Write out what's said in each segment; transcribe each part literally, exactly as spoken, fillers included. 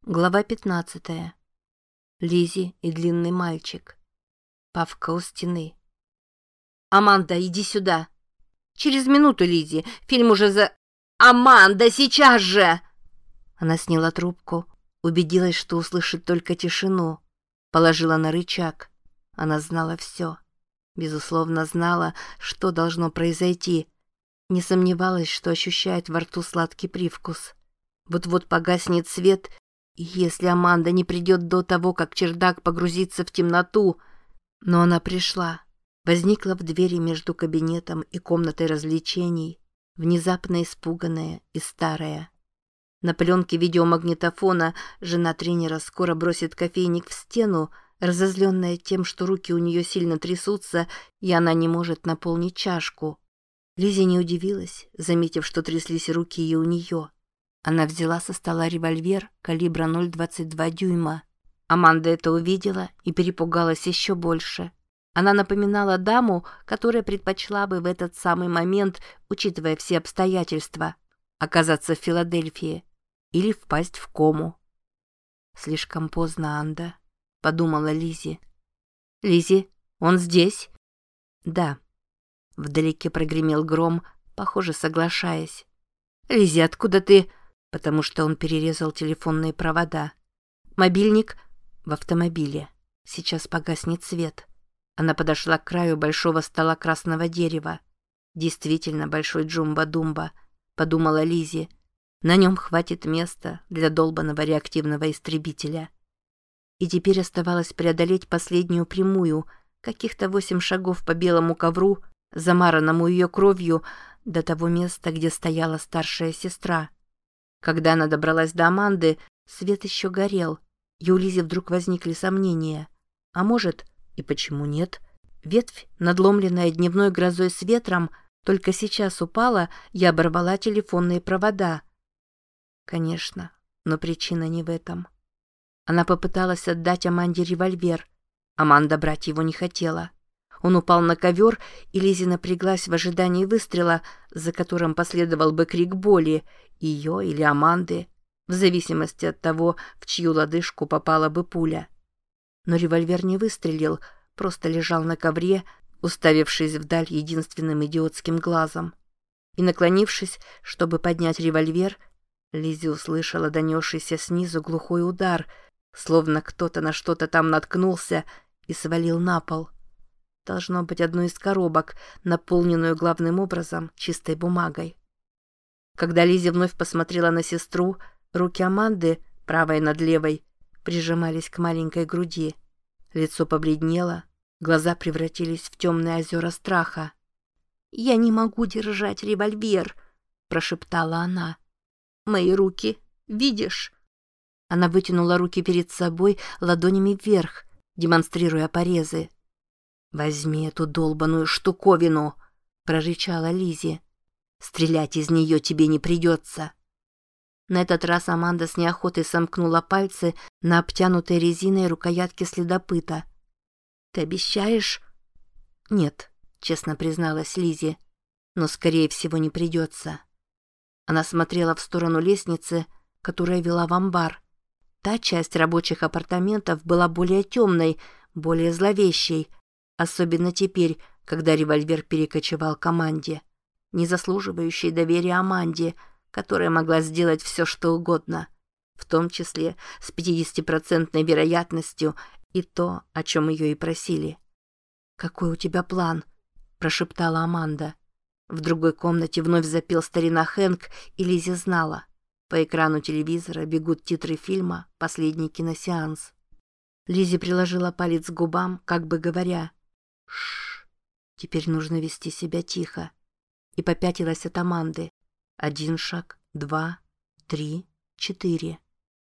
Глава пятнадцатая. Лиззи и длинный мальчик. Павка у стены. «Аманда, иди сюда!» «Через минуту, Лиззи. Фильм уже за...» «Аманда, сейчас же!» Она сняла трубку, убедилась, что услышит только тишину. Положила на рычаг. Она знала все. Безусловно, знала, что должно произойти. Не сомневалась, что ощущает во рту сладкий привкус. Вот-вот погаснет свет, и если Аманда не придет до того, как чердак погрузится в темноту... Но она пришла. Возникла в двери между кабинетом и комнатой развлечений, внезапно испуганная и старая. На пленке видеомагнитофона жена тренера скоро бросит кофейник в стену, разозленная тем, что руки у нее сильно трясутся, и она не может наполнить чашку. Лиззи не удивилась, заметив, что тряслись руки и у нее. Она взяла со стола револьвер калибра ноль двадцать два дюйма. Аманда это увидела и перепугалась еще больше. Она напоминала даму, которая предпочла бы в этот самый момент, учитывая все обстоятельства, оказаться в Филадельфии или впасть в кому. «Слишком поздно, Анда», — подумала Лиззи. «Лиззи, он здесь?» «Да». Вдалеке прогремел гром, похоже, соглашаясь. «Лиззи, откуда ты...» Потому что он перерезал телефонные провода. «Мобильник?» «В автомобиле. Сейчас погаснет свет». Она подошла к краю большого стола красного дерева. «Действительно большой джумба-думба», — подумала Лиззи. «На нем хватит места для долбанного реактивного истребителя». И теперь оставалось преодолеть последнюю прямую, каких-то восемь шагов по белому ковру, замаранному ее кровью, до того места, где стояла старшая сестра. Когда она добралась до Аманды, свет еще горел, и у Лиззи вдруг возникли сомнения. А может, и почему нет? Ветвь, надломленная дневной грозой с ветром, только сейчас упала и оборвала телефонные провода. Конечно, но причина не в этом. Она попыталась отдать Аманде револьвер. Аманда брать его не хотела. Он упал на ковер, и Лиззи напряглась в ожидании выстрела, за которым последовал бы крик боли, ее или Аманды, в зависимости от того, в чью лодыжку попала бы пуля. Но револьвер не выстрелил, просто лежал на ковре, уставившись вдаль единственным идиотским глазом. И, наклонившись, чтобы поднять револьвер, Лиззи услышала донесшийся снизу глухой удар, словно кто-то на что-то там наткнулся и свалил на пол. Должно быть одну из коробок, наполненную главным образом чистой бумагой. Когда Лиззи вновь посмотрела на сестру, руки Аманды, правой над левой, прижимались к маленькой груди. Лицо побледнело, глаза превратились в темные озера страха. «Я не могу держать револьвер», — прошептала она. «Мои руки, видишь?» Она вытянула руки перед собой ладонями вверх, демонстрируя порезы. «Возьми эту долбаную штуковину», — прорычала Лиззи. «Стрелять из нее тебе не придется». На этот раз Аманда с неохотой сомкнула пальцы на обтянутой резиной рукоятке следопыта. «Ты обещаешь?» «Нет», — честно призналась Лиззи, «но, скорее всего, не придется». Она смотрела в сторону лестницы, которая вела в амбар. Та часть рабочих апартаментов была более темной, более зловещей, особенно теперь, когда револьвер перекочевал к Аманде, не заслуживающей доверия Аманде, которая могла сделать все, что угодно, в том числе с пятидесятипроцентной вероятностью и то, о чем ее и просили. «Какой у тебя план?» – прошептала Аманда. В другой комнате вновь запел старина Хэнк, и Лиззи знала. По экрану телевизора бегут титры фильма «Последний киносеанс». Лиззи приложила палец к губам, как бы говоря: «Шш, теперь нужно вести себя тихо», и попятилась от Аманды. Один шаг, два, три, четыре.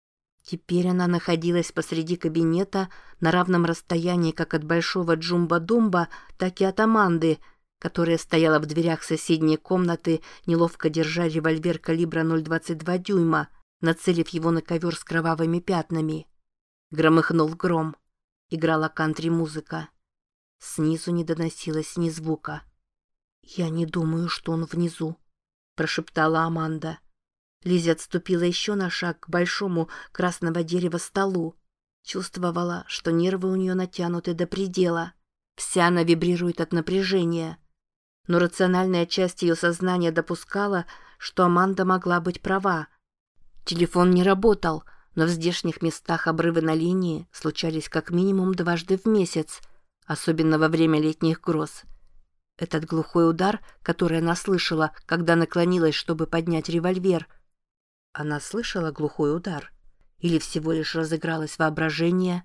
Теперь она находилась посреди кабинета на равном расстоянии как от большого джумба-думба, так и от Аманды, которая стояла в дверях соседней комнаты, неловко держа револьвер калибра ноль двадцать два дюйма, нацелив его на ковер с кровавыми пятнами. Громыхнул гром. Играла кантри-музыка. Снизу не доносилось ни звука. «Я не думаю, что он внизу», — прошептала Аманда. Лиззи отступила еще на шаг к большому красного дерева столу. Чувствовала, что нервы у нее натянуты до предела. Вся она вибрирует от напряжения. Но рациональная часть ее сознания допускала, что Аманда могла быть права. Телефон не работал, но в здешних местах обрывы на линии случались как минимум дважды в месяц, особенно во время летних гроз. Этот глухой удар, который она слышала, когда наклонилась, чтобы поднять револьвер. Она слышала глухой удар? Или всего лишь разыгралось воображение?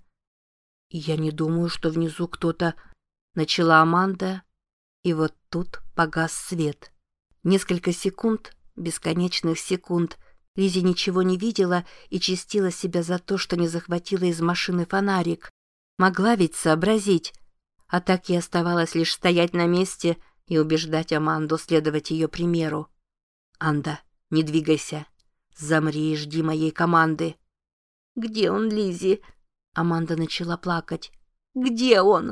«Я не думаю, что внизу кто-то...» Начала Аманда, и вот тут погас свет. Несколько секунд, бесконечных секунд, Лиззи ничего не видела и чистила себя за то, что не захватила из машины фонарик. Могла ведь сообразить. А так ей оставалось лишь стоять на месте и убеждать Аманду следовать ее примеру. «Анда, не двигайся. Замри и жди моей команды». «Где он, Лиззи?» Аманда начала плакать. «Где он?»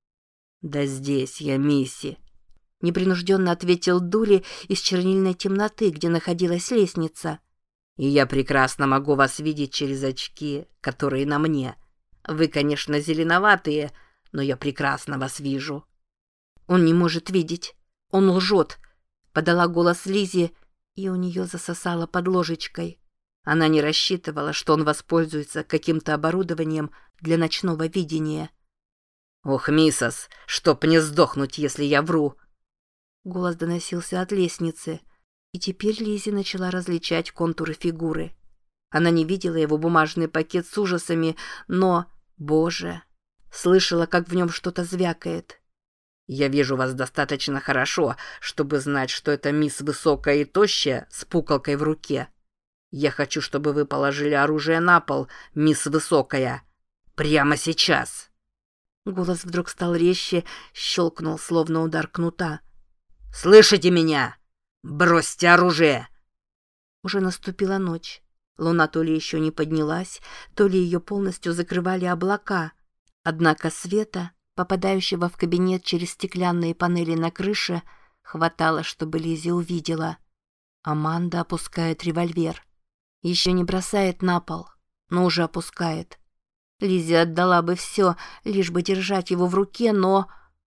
«Да здесь я, Мисси», — непринужденно ответил Дули из чернильной темноты, где находилась лестница. «И я прекрасно могу вас видеть через очки, которые на мне. Вы, конечно, зеленоватые, но я прекрасно вас вижу». «Он не может видеть. Он лжет», — подала голос Лиззи, и у нее засосало под ложечкой. Она не рассчитывала, что он воспользуется каким-то оборудованием для ночного видения. «Ох, миссас, чтоб не сдохнуть, если я вру!» Голос доносился от лестницы, и теперь Лиззи начала различать контуры фигуры. Она не видела его бумажный пакет с ужасами, но, боже, слышала, как в нем что-то звякает. «Я вижу вас достаточно хорошо, чтобы знать, что это мисс высокая и тощая с пукалкой в руке. Я хочу, чтобы вы положили оружие на пол, мисс высокая. Прямо сейчас!» Голос вдруг стал резче, щелкнул, словно удар кнута. «Слышите меня? Бросьте оружие!» Уже наступила ночь. Луна то ли еще не поднялась, то ли ее полностью закрывали облака. Однако света, попадающего в кабинет через стеклянные панели на крыше, хватало, чтобы Лиззи увидела. Аманда опускает револьвер. Еще не бросает на пол, но уже опускает. Лиззи отдала бы все, лишь бы держать его в руке, но...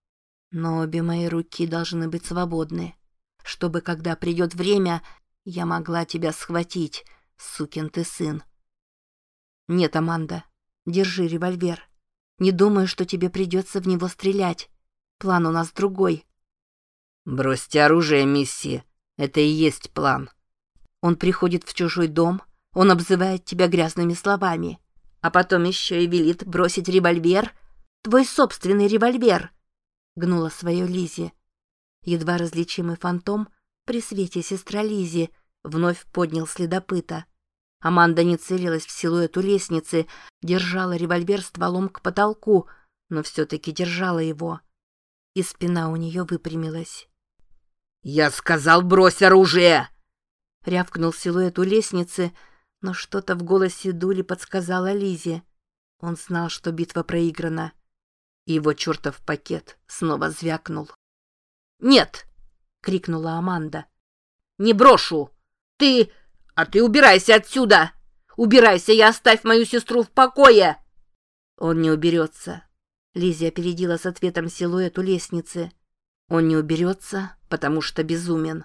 Но обе мои руки должны быть свободны, чтобы, когда придет время, я могла тебя схватить, сукин ты сын. Нет, Аманда, держи револьвер. Не думаю, что тебе придется в него стрелять. План у нас другой. Бросьте оружие, мисси. Это и есть план. Он приходит в чужой дом, он обзывает тебя грязными словами. А потом еще и велит бросить револьвер. Твой собственный револьвер!» — гнула свое Лиззи. Едва различимый фантом при свете сестра Лиззи вновь поднял следопыта. Аманда не целилась в силуэт у лестницы, держала револьвер стволом к потолку, но все-таки держала его. И спина у нее выпрямилась. «Я сказал, брось оружие!» — рявкнул силуэт у лестницы, но что-то в голосе Дули подсказало Лиззи. Он знал, что битва проиграна. И его чертов пакет снова звякнул. «Нет!» — крикнула Аманда. «Не брошу! Ты... А ты убирайся отсюда! Убирайся и оставь мою сестру в покое!» «Он не уберется!» Лиззи опередила с ответом силуэт у лестницы. «Он не уберется, потому что безумен».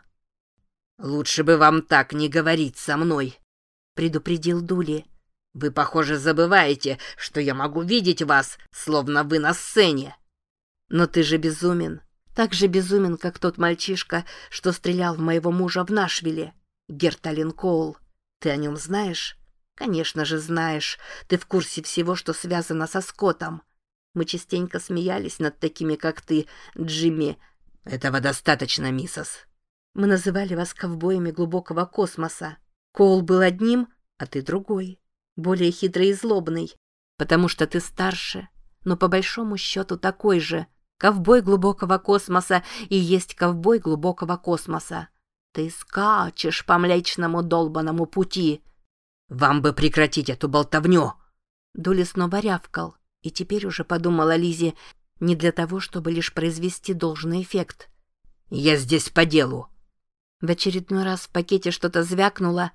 «Лучше бы вам так не говорить со мной!» — предупредил Дули. «Вы, похоже, забываете, что я могу видеть вас, словно вы на сцене». «Но ты же безумен. Так же безумен, как тот мальчишка, что стрелял в моего мужа в Нашвилле. Герт Аллен Коул. Ты о нем знаешь?» «Конечно же знаешь. Ты в курсе всего, что связано со Скоттом. Мы частенько смеялись над такими, как ты, Джимми». «Этого достаточно, миссис». «Мы называли вас ковбоями глубокого космоса. Коул был одним, а ты другой, более хитрый и злобный, потому что ты старше, но по большому счету такой же. Ковбой глубокого космоса и есть ковбой глубокого космоса. Ты скачешь по Млечному долбанному пути». «Вам бы прекратить эту болтовню!» Дули снова рявкал, и теперь уже подумала Лиззи, не для того, чтобы лишь произвести должный эффект. «Я здесь по делу». В очередной раз в пакете что-то звякнуло,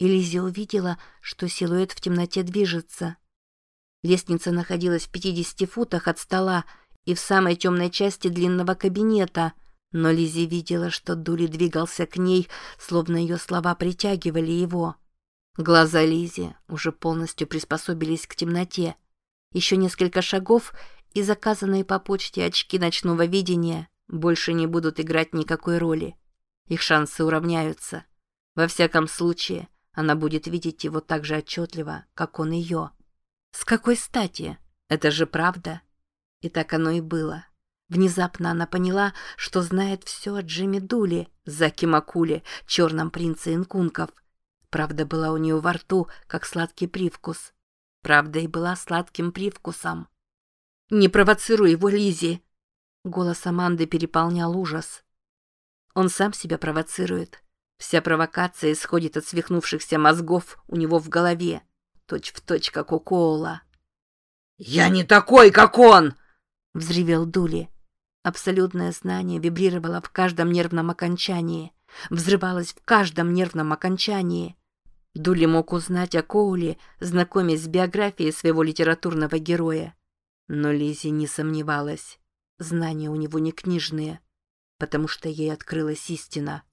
и Лиззи увидела, что силуэт в темноте движется. Лестница находилась в пятидесяти футах от стола и в самой темной части длинного кабинета, но Лиззи видела, что Дули двигался к ней, словно ее слова притягивали его. Глаза Лиззи уже полностью приспособились к темноте. Еще несколько шагов, и заказанные по почте очки ночного видения больше не будут играть никакой роли. Их шансы уравняются. Во всяком случае, она будет видеть его так же отчетливо, как он ее. С какой стати? Это же правда. И так оно и было. Внезапно она поняла, что знает все о Джимми Дули, Заке Макуле, черном принце инкунков. Правда была у нее во рту, как сладкий привкус. Правда и была сладким привкусом. «Не провоцируй его, Лиззи!» Голос Аманды переполнял ужас. Он сам себя провоцирует. Вся провокация исходит от свихнувшихся мозгов у него в голове, точь в точь, как у Коула. «Я не такой, как он!» — взревел Дули. Абсолютное знание вибрировало в каждом нервном окончании, взрывалось в каждом нервном окончании. Дули мог узнать о Коуле, знакомясь с биографией своего литературного героя. Но Лиззи не сомневалась. Знания у него не книжные, потому что ей открылась истина.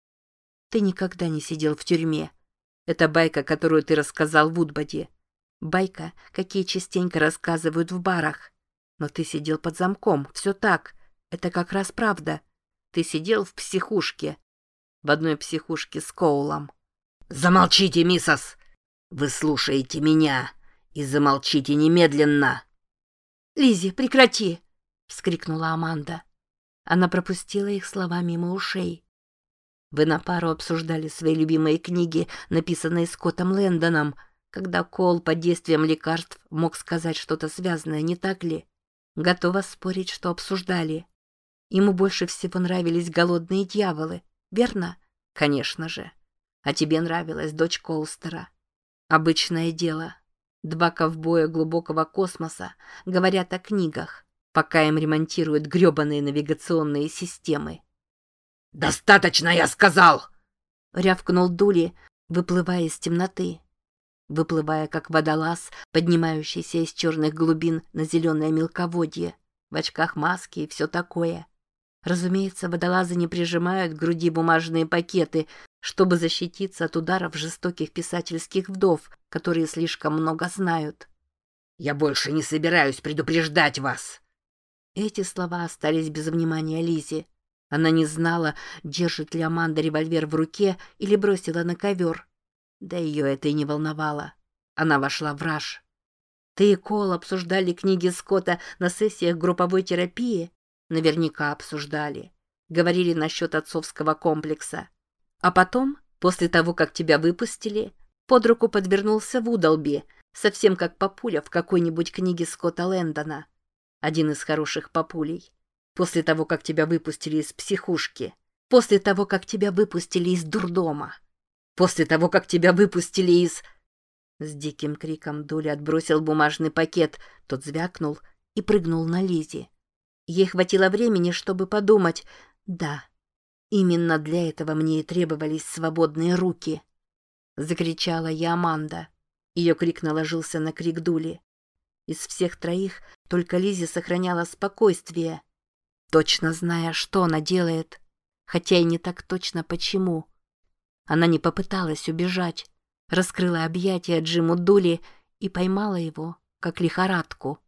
Ты никогда не сидел в тюрьме. Это байка, которую ты рассказал в Вудбоде. Байка, какие частенько рассказывают в барах. Но ты сидел под замком, все так. Это как раз правда. Ты сидел в психушке. В одной психушке с Коулом. «Замолчите, миссис! Вы слушаете меня. И замолчите немедленно!» «Лиззи, прекрати!» — вскрикнула Аманда. Она пропустила их слова мимо ушей. «Вы на пару обсуждали свои любимые книги, написанные Скоттом Лэндоном, когда Коул под действием лекарств мог сказать что-то связанное, не так ли? Готова спорить, что обсуждали. Ему больше всего нравились голодные дьяволы, верно? Конечно же. А тебе нравилась дочь Колстера. Обычное дело. Два ковбоя глубокого космоса говорят о книгах, пока им ремонтируют грёбаные навигационные системы». «Достаточно, я сказал!» — рявкнул Дули, выплывая из темноты. Выплывая, как водолаз, поднимающийся из черных глубин на зеленое мелководье, в очках маски и все такое. Разумеется, водолазы не прижимают к груди бумажные пакеты, чтобы защититься от ударов жестоких писательских вдов, которые слишком много знают. «Я больше не собираюсь предупреждать вас!» Эти слова остались без внимания Лиззи. Она не знала, держит ли Аманда револьвер в руке или бросила на ковер. Да ее это и не волновало. Она вошла в раж. «Ты и Кол обсуждали книги Скотта на сессиях групповой терапии?» Наверняка обсуждали. Говорили насчет отцовского комплекса. А потом, после того, как тебя выпустили, под руку подвернулся Вудолби, совсем как папуля в какой-нибудь книге Скотта Лэндона. Один из хороших папулей. После того, как тебя выпустили из психушки. После того, как тебя выпустили из дурдома. После того, как тебя выпустили из... С диким криком Дули отбросил бумажный пакет, тот звякнул и прыгнул на Лиззи. Ей хватило времени, чтобы подумать, да, именно для этого мне и требовались свободные руки. Закричала я Аманда. Ее крик наложился на крик Дули. Из всех троих только Лиззи сохраняла спокойствие, точно зная, что она делает, хотя и не так точно почему. Она не попыталась убежать, раскрыла объятия Джиму Дули и поймала его, как лихорадку.